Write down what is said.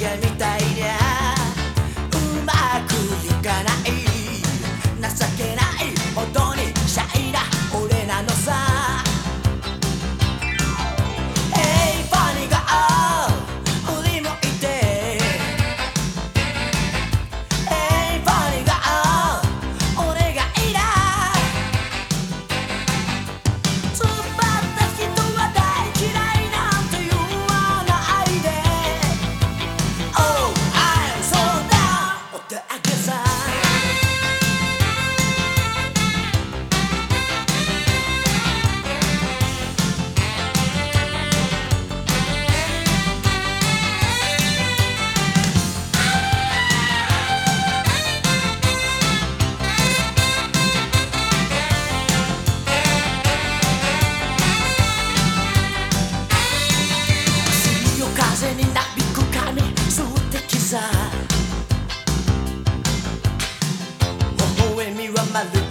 けみたいにゃうまくいかない情けないほどにシャイな俺なのさ Hey funny girl 振り向いて Hey funny girl 俺がいいな突っ張った人は大嫌いなんて言わないで Oh I'm so down お手上げさ風になびく髪素敵さ微笑みはまる